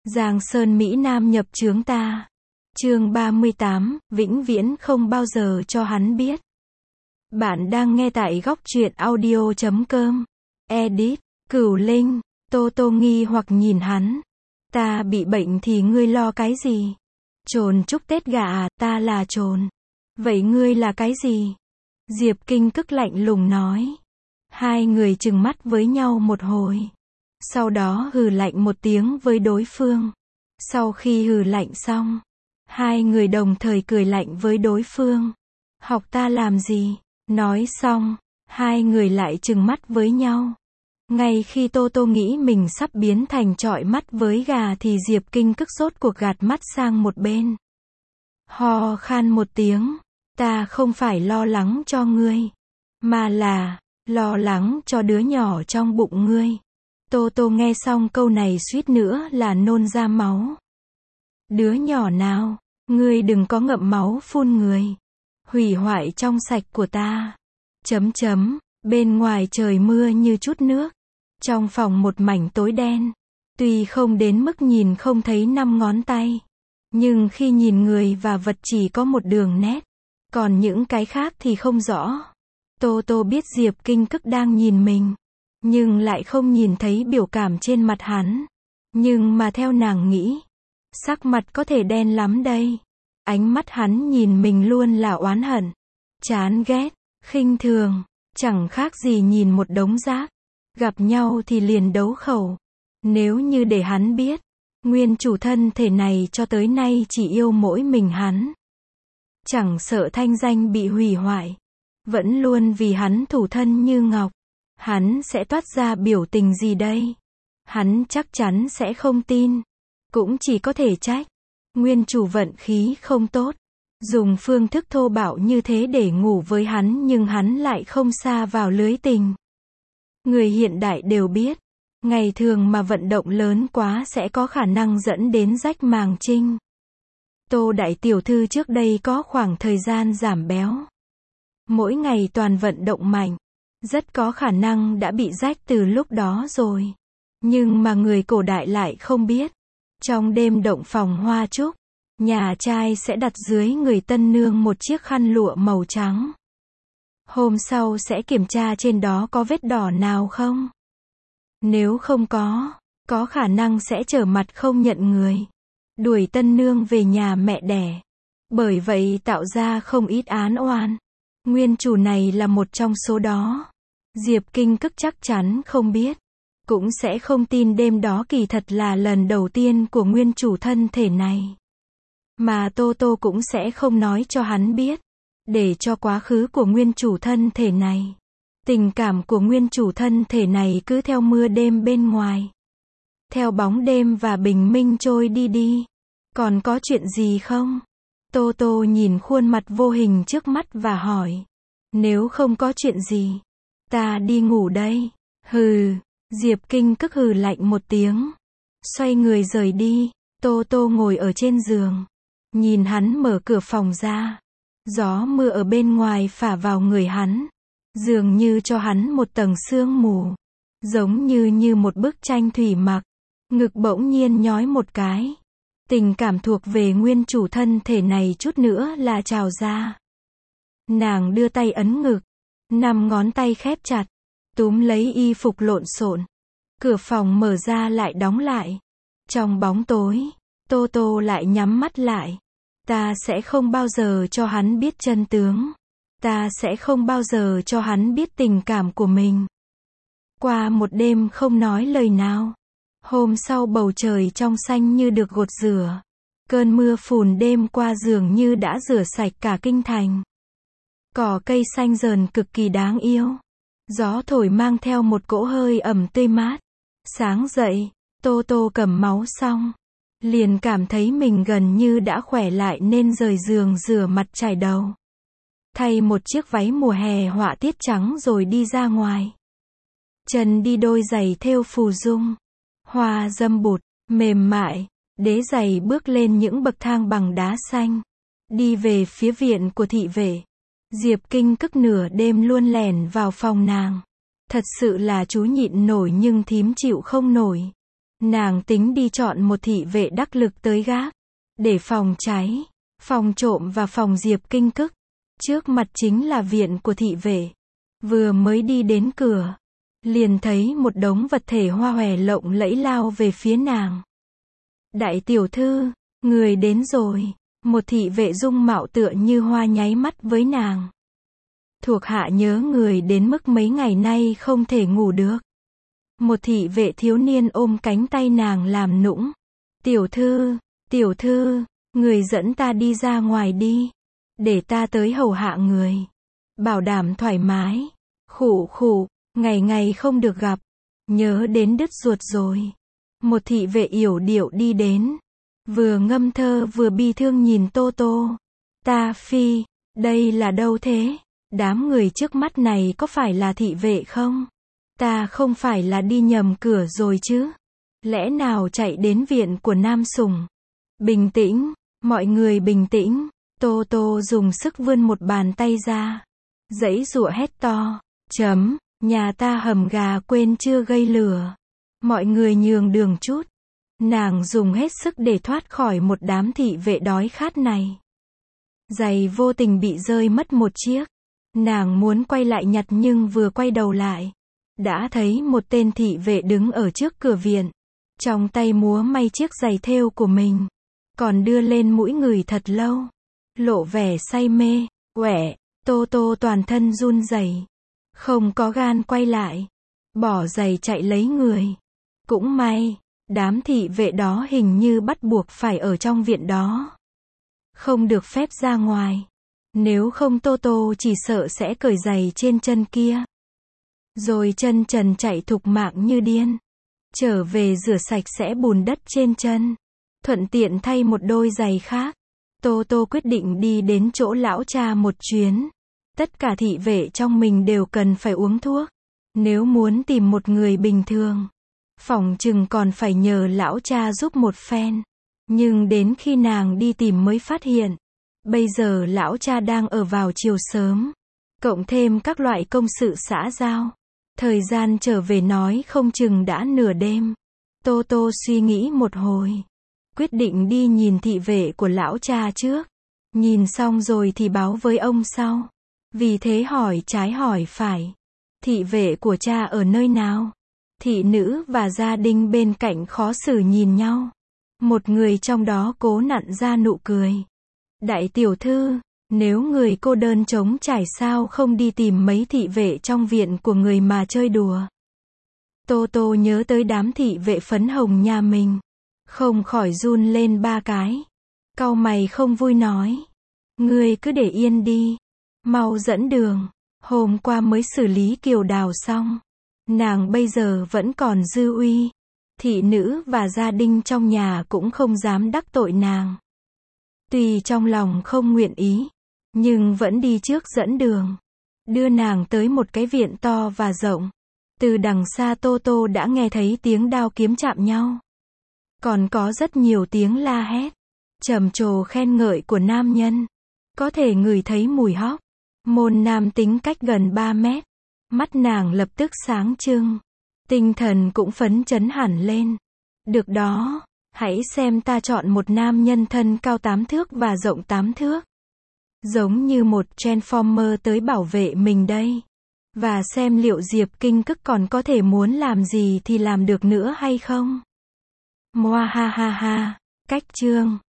Giang Sơn Mỹ Nam nhập chướng ta. Chương 38, vĩnh viễn không bao giờ cho hắn biết. Bạn đang nghe tại góc truyện audio.com. Edit, Cửu Linh. Tô Tô nghi hoặc nhìn hắn. Ta bị bệnh thì ngươi lo cái gì? Trồn chúc Tết gà à, ta là trồn. Vậy ngươi là cái gì? Diệp Kinh Cức lạnh lùng nói. Hai người trừng mắt với nhau một hồi. Sau đó hừ lạnh một tiếng với đối phương. Sau khi hừ lạnh xong, hai người đồng thời cười lạnh với đối phương. Học ta làm gì? Nói xong, hai người lại trừng mắt với nhau. Ngay khi Tô Tô nghĩ mình sắp biến thành trọi mắt với gà thì Diệp Kinh Cức rốt cuộc gạt mắt sang một bên. Ho khan một tiếng. Ta không phải lo lắng cho ngươi, mà là lo lắng cho đứa nhỏ trong bụng ngươi. Tô Tô nghe xong câu này suýt nữa là nôn ra máu. Đứa nhỏ nào? Ngươi đừng có ngậm máu phun người. Hủy hoại trong sạch của ta. Bên ngoài trời mưa như chút nước. Trong phòng một mảnh tối đen. Tuy không đến mức nhìn không thấy 5 ngón tay. Nhưng khi nhìn người và vật chỉ có một đường nét. Còn những cái khác thì không rõ. Tô Tô biết Diệp Kinh Cức đang nhìn mình. Nhưng lại không nhìn thấy biểu cảm trên mặt hắn. Nhưng mà theo nàng nghĩ, sắc mặt có thể đen lắm đây. Ánh mắt hắn nhìn mình luôn là oán hận, chán ghét, khinh thường, chẳng khác gì nhìn một đống rác. Gặp nhau thì liền đấu khẩu. Nếu như để hắn biết, nguyên chủ thân thể này cho tới nay chỉ yêu mỗi mình hắn. Chẳng sợ thanh danh bị hủy hoại, vẫn luôn vì hắn thủ thân như ngọc. Hắn sẽ toát ra biểu tình gì đây? Hắn chắc chắn sẽ không tin. Cũng chỉ có thể trách. Nguyên chủ vận khí không tốt. Dùng phương thức thô bạo như thế để ngủ với hắn nhưng hắn lại không sa vào lưới tình. Người hiện đại đều biết. Ngày thường mà vận động lớn quá sẽ có khả năng dẫn đến rách màng trinh. Tô đại tiểu thư trước đây có khoảng thời gian giảm béo. Mỗi ngày toàn vận động mạnh. Rất có khả năng đã bị rách từ lúc đó rồi. Nhưng mà người cổ đại lại không biết. Trong đêm động phòng hoa trúc, nhà trai sẽ đặt dưới người tân nương một chiếc khăn lụa màu trắng. Hôm sau sẽ kiểm tra trên đó có vết đỏ nào không. Nếu không có khả năng sẽ trở mặt không nhận người. Đuổi tân nương về nhà mẹ đẻ. Bởi vậy tạo ra không ít án oan. Nguyên chủ này là một trong số đó. Diệp Kinh Cức chắc chắn không biết. Cũng sẽ không tin đêm đó kỳ thật là lần đầu tiên của nguyên chủ thân thể này. Mà Tô Tô cũng sẽ không nói cho hắn biết. Để cho quá khứ của nguyên chủ thân thể này. Tình cảm của nguyên chủ thân thể này cứ theo mưa đêm bên ngoài. Theo bóng đêm và bình minh trôi đi. Còn có chuyện gì không? Tô Tô nhìn khuôn mặt vô hình trước mắt và hỏi. Nếu không có chuyện gì, ta đi ngủ đây. Hừ. Diệp Kinh Cức hừ lạnh một tiếng. Xoay người rời đi. Tô Tô ngồi ở trên giường. Nhìn hắn mở cửa phòng ra. Gió mưa ở bên ngoài phả vào người hắn. Dường như cho hắn một tầng sương mù. Giống như một bức tranh thủy mặc. Ngực bỗng nhiên nhói một cái. Tình cảm thuộc về nguyên chủ thân thể này chút nữa là trào ra. Nàng đưa tay ấn ngực. 5 ngón tay khép chặt. Túm lấy y phục lộn xộn. Cửa phòng mở ra lại đóng lại. Trong bóng tối, Tô Tô lại nhắm mắt lại. Ta sẽ không bao giờ cho hắn biết chân tướng. Ta sẽ không bao giờ cho hắn biết tình cảm của mình. Qua một đêm không nói lời nào. Hôm sau bầu trời trong xanh như được gột rửa. Cơn mưa phùn đêm qua dường như đã rửa sạch cả kinh thành. Cỏ cây xanh dờn cực kỳ đáng yêu. Gió thổi mang theo một cỗ hơi ẩm tươi mát. Sáng dậy, Tô Tô cầm máu xong. Liền cảm thấy mình gần như đã khỏe lại nên rời giường rửa mặt chải đầu. Thay một chiếc váy mùa hè họa tiết trắng rồi đi ra ngoài. Chân đi đôi giày thêu phù dung. Hoa dâm bụt, mềm mại. Đế giày bước lên những bậc thang bằng đá xanh. Đi về phía viện của thị vệ. Diệp Kinh Cức nửa đêm luôn lẻn vào phòng nàng. Thật sự là chú nhịn nổi nhưng thím chịu không nổi. Nàng tính đi chọn một thị vệ đắc lực tới gác, để phòng cháy, phòng trộm và phòng diệp kinh cức. Trước mặt chính là viện của thị vệ. Vừa mới đi đến cửa, liền thấy một đống vật thể hoa hòe lộng lẫy lao về phía nàng. Đại tiểu thư, người đến rồi. Một thị vệ dung mạo tựa như hoa nháy mắt với nàng. Thuộc hạ nhớ người đến mức mấy ngày nay không thể ngủ được. Một thị vệ thiếu niên ôm cánh tay nàng làm nũng. Tiểu thư, người dẫn ta đi ra ngoài đi. Để ta tới hầu hạ người. Bảo đảm thoải mái. Khụ, ngày ngày không được gặp. Nhớ đến đứt ruột rồi. Một thị vệ yểu điệu đi đến. Vừa ngâm thơ vừa bi thương nhìn Tô Tô. Ta phi, đây là đâu thế? Đám người trước mắt này có phải là thị vệ không? Ta không phải là đi nhầm cửa rồi chứ? Lẽ nào chạy đến viện của Nam Sùng? Bình tĩnh, mọi người bình tĩnh. Tô Tô dùng sức vươn một bàn tay ra. Giãy giụa hét to. Nhà ta hầm gà quên chưa gây lửa. Mọi người nhường đường chút. Nàng dùng hết sức để thoát khỏi một đám thị vệ đói khát này. Giày vô tình bị rơi mất một chiếc. Nàng muốn quay lại nhặt nhưng vừa quay đầu lại, đã thấy một tên thị vệ đứng ở trước cửa viện. Trong tay múa may chiếc giày thêu của mình. Còn đưa lên mũi người thật lâu. Lộ vẻ say mê. Quẻ, Tô Tô toàn thân run rẩy, không có gan quay lại. Bỏ giày chạy lấy người. Cũng may, đám thị vệ đó hình như bắt buộc phải ở trong viện đó. Không được phép ra ngoài. Nếu không Tô Tô chỉ sợ sẽ cởi giày trên chân kia. Rồi chân trần chạy thục mạng như điên. Trở về rửa sạch sẽ bùn đất trên chân. Thuận tiện thay một đôi giày khác. Tô Tô quyết định đi đến chỗ lão cha một chuyến. Tất cả thị vệ trong mình đều cần phải uống thuốc. Nếu muốn tìm một người bình thường, phỏng chừng còn phải nhờ lão cha giúp một phen. Nhưng đến khi nàng đi tìm mới phát hiện. Bây giờ lão cha đang ở vào chiều sớm. Cộng thêm các loại công sự xã giao. Thời gian trở về nói không chừng đã nửa đêm. Tô Tô suy nghĩ một hồi. Quyết định đi nhìn thị vệ của lão cha trước. Nhìn xong rồi thì báo với ông sau. Vì thế hỏi trái hỏi phải. Thị vệ của cha ở nơi nào? Thị nữ và gia đình bên cạnh khó xử nhìn nhau. Một người trong đó cố nặn ra nụ cười. Đại tiểu thư, nếu người cô đơn trống trải sao không đi tìm mấy thị vệ trong viện của người mà chơi đùa. Tô Tô nhớ tới đám thị vệ phấn hồng nhà mình. Không khỏi run lên ba cái. Cau mày không vui nói. Ngươi cứ để yên đi. Mau dẫn đường. Hôm qua mới xử lý Kiều Đào xong. Nàng bây giờ vẫn còn dư uy. Thị nữ và gia đình trong nhà cũng không dám đắc tội nàng. Tuy trong lòng không nguyện ý, nhưng vẫn đi trước dẫn đường. Đưa nàng tới một cái viện to và rộng. Từ đằng xa Tô Tô đã nghe thấy tiếng đao kiếm chạm nhau. Còn có rất nhiều tiếng la hét, trầm trồ khen ngợi của nam nhân. Có thể ngửi thấy mùi hóc. Môn nam tính cách gần 3 mét. Mắt nàng lập tức sáng trưng. Tinh thần cũng phấn chấn hẳn lên. Được đó, hãy xem ta chọn một nam nhân thân cao 8 thước và rộng 8 thước. Giống như một Transformer tới bảo vệ mình đây. Và xem liệu Diệp Kinh Cức còn có thể muốn làm gì thì làm được nữa hay không. Moa ha ha ha, cách chương.